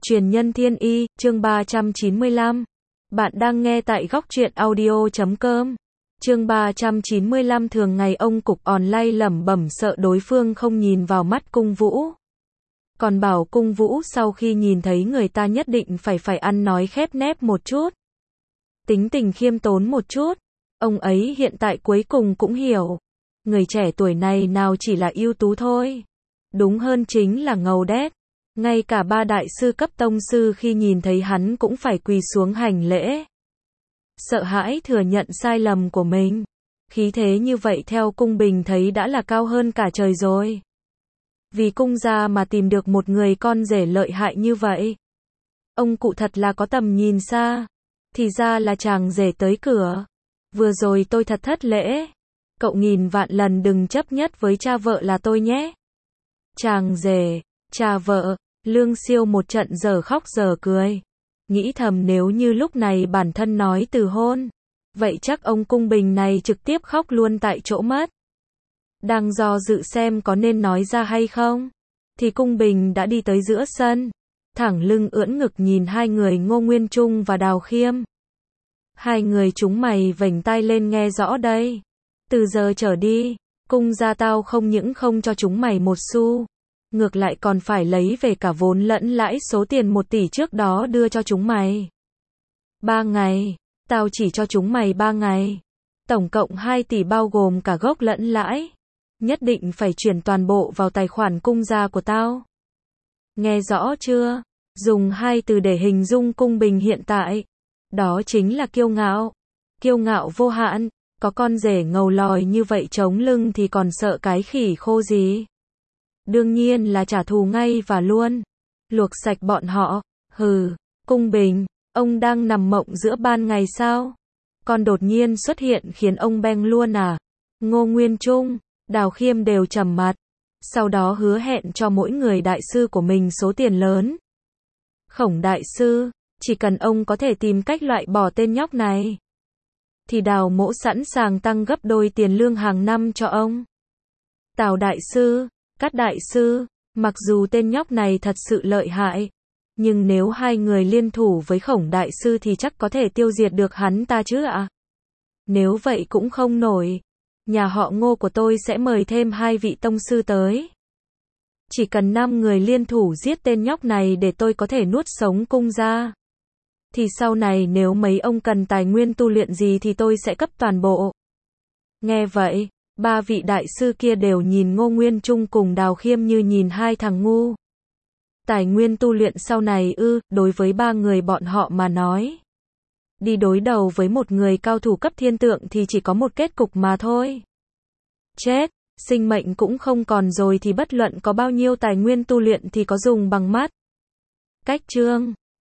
Truyền nhân thiên y, chương 395. Bạn đang nghe tại góc truyện audio.com. Chương 395. Thường ngày ông cục online lẩm bẩm sợ đối phương không nhìn vào mắt Cung Vũ. Còn bảo Cung Vũ sau khi nhìn thấy người ta nhất định phải ăn nói khép nép một chút. Tính tình khiêm tốn một chút. Ông ấy hiện tại cuối cùng cũng hiểu. Người trẻ tuổi này nào chỉ là ưu tú thôi. Đúng hơn chính là ngầu đét. Ngay cả ba đại sư cấp tông sư khi nhìn thấy hắn cũng phải quỳ xuống hành lễ. Sợ hãi thừa nhận sai lầm của mình. Khí thế như vậy theo Cung Bình thấy đã là cao hơn cả trời rồi. Vì Cung gia mà tìm được một người con rể lợi hại như vậy. Ông cụ thật là có tầm nhìn xa. Thì ra là chàng rể tới cửa. Vừa rồi tôi thật thất lễ. Cậu nghìn vạn lần đừng chấp nhất với cha vợ là tôi nhé. Chàng rể, cha vợ, Lương Siêu một trận giờ khóc giờ cười. Nghĩ thầm nếu như lúc này bản thân nói từ hôn. Vậy chắc ông Cung Bình này trực tiếp khóc luôn tại chỗ mất. Đang do dự xem có nên nói ra hay không. Thì Cung Bình đã đi tới giữa sân. Thẳng lưng ưỡn ngực nhìn hai người Ngô Nguyên Trung và Đào Khiêm. Hai người chúng mày vểnh tai lên nghe rõ đây. Từ giờ trở đi, Cung gia tao không những không cho chúng mày một xu. Ngược lại còn phải lấy về cả vốn lẫn lãi số tiền 1 tỷ trước đó đưa cho chúng mày. 3 ngày, tao chỉ cho chúng mày 3 ngày. Tổng cộng 2 tỷ bao gồm cả gốc lẫn lãi. Nhất định phải chuyển toàn bộ vào tài khoản cung gia của tao. Nghe rõ chưa? Dùng 2 từ để hình dung Cung Bình hiện tại. Đó chính là kiêu ngạo. Kiêu ngạo vô hạn. Có con rể ngầu lòi như vậy chống lưng thì còn sợ cái khỉ khô gì. Đương nhiên là trả thù ngay và luôn. Luộc sạch bọn họ. Hừ, Cung Bình, ông đang nằm mộng giữa ban ngày sao? Còn đột nhiên xuất hiện khiến ông beng luôn à? Ngô Nguyên Trung, Đào Khiêm đều trầm mặt. Sau đó hứa hẹn cho mỗi người đại sư của mình số tiền lớn. Khổng đại sư, chỉ cần ông có thể tìm cách loại bỏ tên nhóc này. Thì Đào mỗ sẵn sàng tăng gấp đôi tiền lương hàng năm cho ông. Tào đại sư, Cát đại sư, mặc dù tên nhóc này thật sự lợi hại, nhưng nếu hai người liên thủ với Khổng đại sư thì chắc có thể tiêu diệt được hắn ta chứ ạ? Nếu vậy cũng không nổi. Nhà họ Ngô của tôi sẽ mời thêm 2 vị tông sư tới. Chỉ cần 5 người liên thủ giết tên nhóc này để tôi có thể nuốt sống Cung gia. Thì sau này nếu mấy ông cần tài nguyên tu luyện gì thì tôi sẽ cấp toàn bộ. Nghe vậy, 3 vị đại sư kia đều nhìn Ngô Nguyên Trung cùng Đào Khiêm như nhìn hai thằng ngu. Tài nguyên tu luyện sau này đối với 3 người bọn họ mà nói. Đi đối đầu với một người cao thủ cấp thiên tượng thì chỉ có một kết cục mà thôi. Chết, sinh mệnh cũng không còn rồi thì bất luận có bao nhiêu tài nguyên tu luyện thì có dùng bằng mắt. Cách chương